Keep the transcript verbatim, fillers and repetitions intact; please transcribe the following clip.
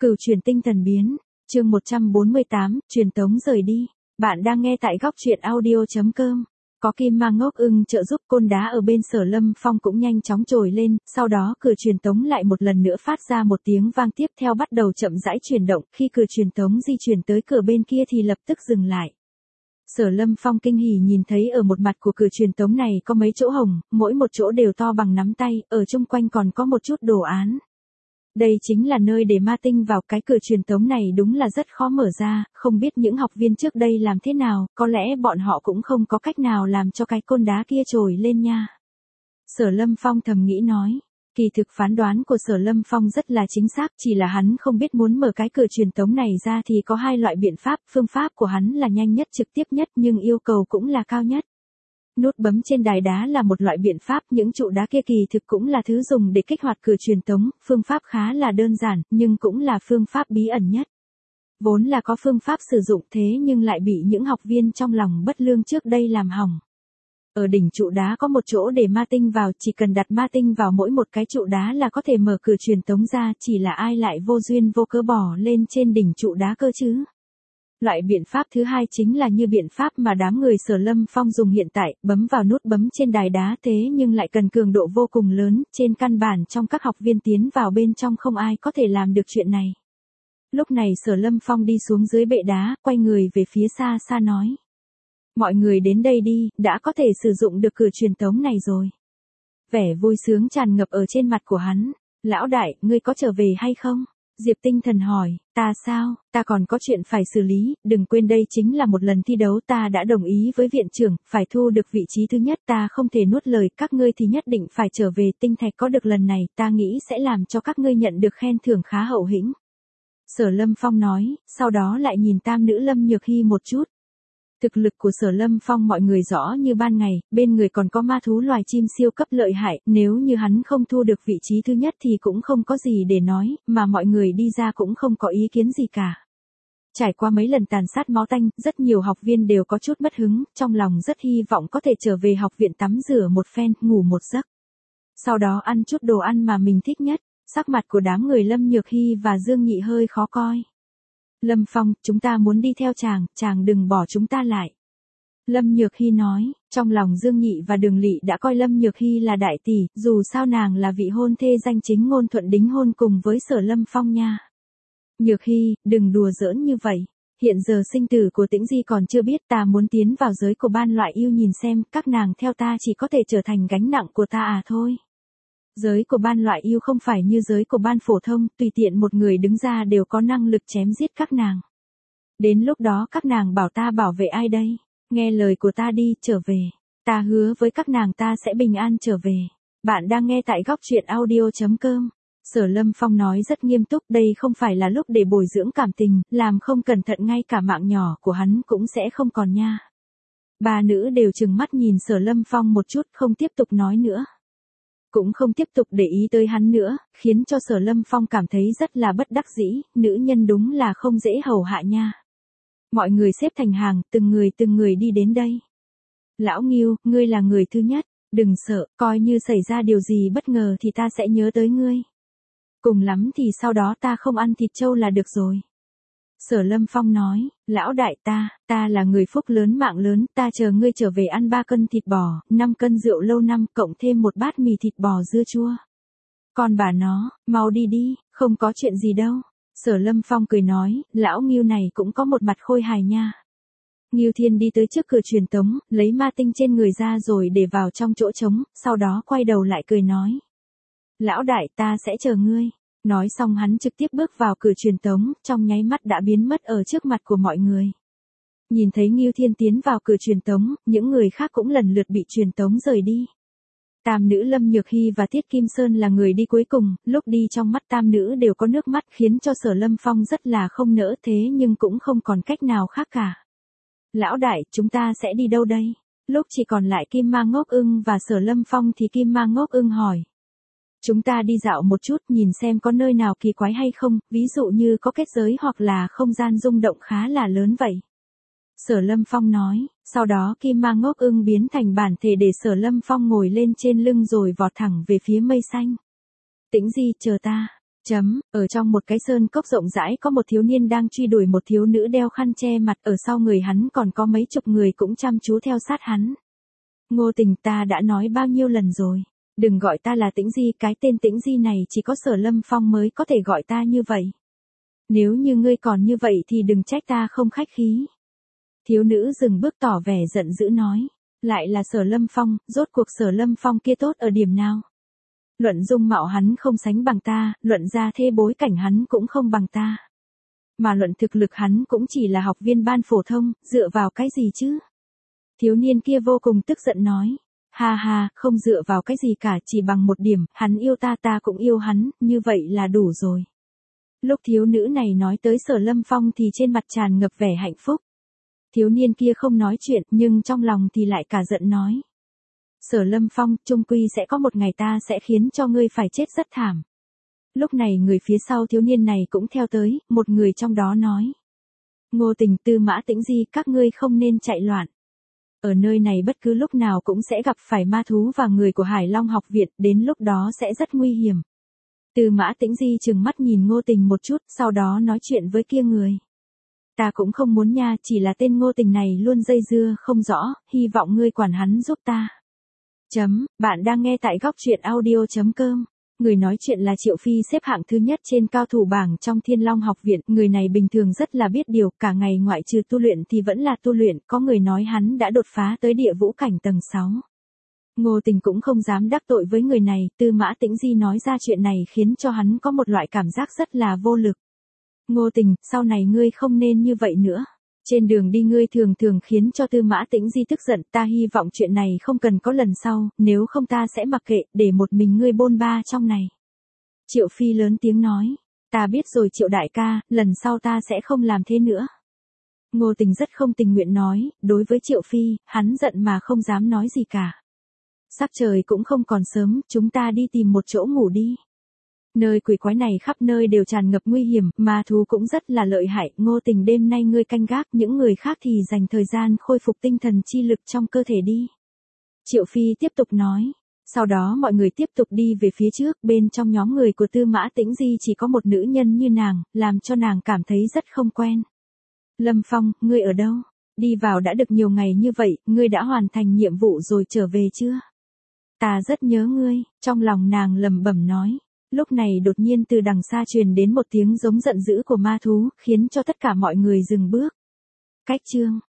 Cửu truyền tinh thần biến, chương một trăm bốn mươi tám, truyền tống rời đi. Bạn đang nghe tại góc truyện audio chấm com. Có kim ma ngốc ưng trợ giúp, côn đá ở bên Sở Lâm Phong cũng nhanh chóng trồi lên, sau đó cửa truyền tống lại một lần nữa phát ra một tiếng vang, tiếp theo bắt đầu chậm rãi chuyển động, khi cửa truyền tống di chuyển tới cửa bên kia thì lập tức dừng lại. Sở Lâm Phong kinh hỉ nhìn thấy ở một mặt của cửa truyền tống này có mấy chỗ hồng, mỗi một chỗ đều to bằng nắm tay, ở chung quanh còn có một chút đồ án. Đây chính là nơi để ma tinh vào, cái cửa truyền tống này đúng là rất khó mở ra, không biết những học viên trước đây làm thế nào, có lẽ bọn họ cũng không có cách nào làm cho cái côn đá kia trồi lên nha. Sở Lâm Phong thầm nghĩ nói, kỳ thực phán đoán của Sở Lâm Phong rất là chính xác, chỉ là hắn không biết muốn mở cái cửa truyền tống này ra thì có hai loại biện pháp, phương pháp của hắn là nhanh nhất, trực tiếp nhất, nhưng yêu cầu cũng là cao nhất. Nút bấm trên đài đá là một loại biện pháp, những trụ đá kia kỳ thực cũng là thứ dùng để kích hoạt cửa truyền tống, phương pháp khá là đơn giản, nhưng cũng là phương pháp bí ẩn nhất. Vốn là có phương pháp sử dụng thế nhưng lại bị những học viên trong lòng bất lương trước đây làm hỏng. Ở đỉnh trụ đá có một chỗ để ma tinh vào, chỉ cần đặt ma tinh vào mỗi một cái trụ đá là có thể mở cửa truyền tống ra, chỉ là ai lại vô duyên vô cớ bỏ lên trên đỉnh trụ đá cơ chứ. Loại biện pháp thứ hai chính là như biện pháp mà đám người Sở Lâm Phong dùng hiện tại, bấm vào nút bấm trên đài đá, thế nhưng lại cần cường độ vô cùng lớn, trên căn bản trong các học viên tiến vào bên trong không ai có thể làm được chuyện này. Lúc này Sở Lâm Phong đi xuống dưới bệ đá, quay người về phía xa xa nói. Mọi người đến đây đi, đã có thể sử dụng được cửa truyền tống này rồi. Vẻ vui sướng tràn ngập ở trên mặt của hắn. Lão đại, ngươi có trở về hay không? Diệp Tinh Thần hỏi, ta sao, ta còn có chuyện phải xử lý, đừng quên đây chính là một lần thi đấu, ta đã đồng ý với viện trưởng, phải thu được vị trí thứ nhất, ta không thể nuốt lời, các ngươi thì nhất định phải trở về, tinh thạch có được lần này, ta nghĩ sẽ làm cho các ngươi nhận được khen thưởng khá hậu hĩnh. Sở Lâm Phong nói, sau đó lại nhìn tam nữ Lâm Nhược Hy một chút. Thực lực của Sở Lâm Phong mọi người rõ như ban ngày, bên người còn có ma thú loài chim siêu cấp lợi hại, nếu như hắn không thu được vị trí thứ nhất thì cũng không có gì để nói, mà mọi người đi ra cũng không có ý kiến gì cả. Trải qua mấy lần tàn sát máu tanh, rất nhiều học viên đều có chút mất hứng, trong lòng rất hy vọng có thể trở về học viện tắm rửa một phen, ngủ một giấc. Sau đó ăn chút đồ ăn mà mình thích nhất, sắc mặt của đám người Lâm Nhược Hy và Dương Nhị hơi khó coi. Lâm Phong, chúng ta muốn đi theo chàng, chàng đừng bỏ chúng ta lại. Lâm Nhược Hy nói, trong lòng Dương Nhị và Đường Lị đã coi Lâm Nhược Hy là đại tỷ, dù sao nàng là vị hôn thê danh chính ngôn thuận đính hôn cùng với Sở Lâm Phong nha. Nhược Hy, đừng đùa giỡn như vậy. Hiện giờ sinh tử của Tĩnh Di còn chưa biết, ta muốn tiến vào giới của ban loại yêu nhìn xem, các nàng theo ta chỉ có thể trở thành gánh nặng của ta à thôi. Giới của ban loại yêu không phải như giới của ban phổ thông, tùy tiện một người đứng ra đều có năng lực chém giết các nàng. Đến lúc đó các nàng bảo ta bảo vệ ai đây? Nghe lời của ta đi, trở về. Ta hứa với các nàng ta sẽ bình an trở về. Bạn đang nghe tại góc truyện audio chấm com. Sở Lâm Phong nói rất nghiêm túc, đây không phải là lúc để bồi dưỡng cảm tình, làm không cẩn thận ngay cả mạng nhỏ của hắn cũng sẽ không còn nha. Ba nữ đều trừng mắt nhìn Sở Lâm Phong một chút, không tiếp tục nói nữa. Cũng không tiếp tục để ý tới hắn nữa, khiến cho Sở Lâm Phong cảm thấy rất là bất đắc dĩ, nữ nhân đúng là không dễ hầu hạ nha. Mọi người xếp thành hàng, từng người từng người đi đến đây. Lão Ngưu, ngươi là người thứ nhất, đừng sợ, coi như xảy ra điều gì bất ngờ thì ta sẽ nhớ tới ngươi. Cùng lắm thì sau đó ta không ăn thịt trâu là được rồi. Sở Lâm Phong nói, lão đại ta, ta là người phúc lớn mạng lớn, ta chờ ngươi trở về ăn ba cân thịt bò, năm cân rượu lâu năm, cộng thêm một bát mì thịt bò dưa chua. Còn bà nó, mau đi đi, không có chuyện gì đâu. Sở Lâm Phong cười nói, lão Ngưu này cũng có một mặt khôi hài nha. Ngưu Thiên đi tới trước cửa truyền tống, lấy ma tinh trên người ra rồi để vào trong chỗ trống, sau đó quay đầu lại cười nói. Lão đại ta sẽ chờ ngươi. Nói xong hắn trực tiếp bước vào cửa truyền tống, trong nháy mắt đã biến mất ở trước mặt của mọi người. Nhìn thấy Ngưu Thiên tiến vào cửa truyền tống, những người khác cũng lần lượt bị truyền tống rời đi. Tam nữ Lâm Nhược Hy và Tiết Kim Sơn là người đi cuối cùng, lúc đi trong mắt tam nữ đều có nước mắt khiến cho Sở Lâm Phong rất là không nỡ, thế nhưng cũng không còn cách nào khác cả. Lão đại, chúng ta sẽ đi đâu đây? Lúc chỉ còn lại Kim Ma Ngốc Ưng và Sở Lâm Phong thì Kim Ma Ngốc Ưng hỏi. Chúng ta đi dạo một chút, nhìn xem có nơi nào kỳ quái hay không, ví dụ như có kết giới hoặc là không gian rung động khá là lớn vậy. Sở Lâm Phong nói, sau đó Kim Ma Ngốc Ưng biến thành bản thể để Sở Lâm Phong ngồi lên trên lưng rồi vọt thẳng về phía mây xanh. Tĩnh Di, chờ ta. Chấm, ở trong một cái sơn cốc rộng rãi có một thiếu niên đang truy đuổi một thiếu nữ đeo khăn che mặt, ở sau người hắn còn có mấy chục người cũng chăm chú theo sát hắn. Ngô Tình, ta đã nói bao nhiêu lần rồi, đừng gọi ta là Tĩnh Di, cái tên Tĩnh Di này chỉ có Sở Lâm Phong mới có thể gọi ta như vậy. Nếu như ngươi còn như vậy thì đừng trách ta không khách khí. Thiếu nữ dừng bước tỏ vẻ giận dữ nói, lại là Sở Lâm Phong, rốt cuộc Sở Lâm Phong kia tốt ở điểm nào? Luận dung mạo hắn không sánh bằng ta, luận gia thế bối cảnh hắn cũng không bằng ta. Mà luận thực lực hắn cũng chỉ là học viên ban phổ thông, dựa vào cái gì chứ? Thiếu niên kia vô cùng tức giận nói, ha ha, không dựa vào cái gì cả, chỉ bằng một điểm, hắn yêu ta ta cũng yêu hắn, như vậy là đủ rồi. Lúc thiếu nữ này nói tới Sở Lâm Phong thì trên mặt tràn ngập vẻ hạnh phúc. Thiếu niên kia không nói chuyện nhưng trong lòng thì lại cả giận nói. Sở Lâm Phong, chung quy sẽ có một ngày ta sẽ khiến cho ngươi phải chết rất thảm. Lúc này người phía sau thiếu niên này cũng theo tới, một người trong đó nói. Ngô Tình, Tư Mã Tĩnh Di, các ngươi không nên chạy loạn. Ở nơi này bất cứ lúc nào cũng sẽ gặp phải ma thú và người của Hải Long học viện, đến lúc đó sẽ rất nguy hiểm. Tư Mã Tĩnh Di trừng mắt nhìn Ngô Tình một chút, sau đó nói chuyện với kia người. Ta cũng không muốn nha, chỉ là tên Ngô Tình này luôn dây dưa không rõ, hy vọng ngươi quản hắn giúp ta. Chấm, bạn đang nghe tại góc truyện audio chấm com. Người nói chuyện là Triệu Phi, xếp hạng thứ nhất trên cao thủ bảng trong Thiên Long học viện. Người này bình thường rất là biết điều, cả ngày ngoại trừ tu luyện thì vẫn là tu luyện, có người nói hắn đã đột phá tới địa vũ cảnh tầng sáu. Ngô Tình cũng không dám đắc tội với người này, Tư Mã Tĩnh Di nói ra chuyện này khiến cho hắn có một loại cảm giác rất là vô lực. Ngô Tình, sau này ngươi không nên như vậy nữa. Trên đường đi ngươi thường thường khiến cho Tư Mã Tĩnh Di tức giận, ta hy vọng chuyện này không cần có lần sau, nếu không ta sẽ mặc kệ, để một mình ngươi bôn ba trong này. Triệu Phi lớn tiếng nói, ta biết rồi Triệu đại ca, lần sau ta sẽ không làm thế nữa. Ngô Tình rất không tình nguyện nói, đối với Triệu Phi, hắn giận mà không dám nói gì cả. Sắc trời cũng không còn sớm, chúng ta đi tìm một chỗ ngủ đi. Nơi quỷ quái này khắp nơi đều tràn ngập nguy hiểm, ma thú cũng rất là lợi hại, Ngô Tình đêm nay ngươi canh gác, những người khác thì dành thời gian khôi phục tinh thần chi lực trong cơ thể đi. Triệu Phi tiếp tục nói, sau đó mọi người tiếp tục đi về phía trước, bên trong nhóm người của Tư Mã Tĩnh Di chỉ có một nữ nhân như nàng, làm cho nàng cảm thấy rất không quen. Lâm Phong, ngươi ở đâu? Đi vào đã được nhiều ngày như vậy, ngươi đã hoàn thành nhiệm vụ rồi trở về chưa? Ta rất nhớ ngươi, trong lòng nàng lẩm bẩm nói. Lúc này đột nhiên từ đằng xa truyền đến một tiếng giống giận dữ của ma thú, khiến cho tất cả mọi người dừng bước. Cách chương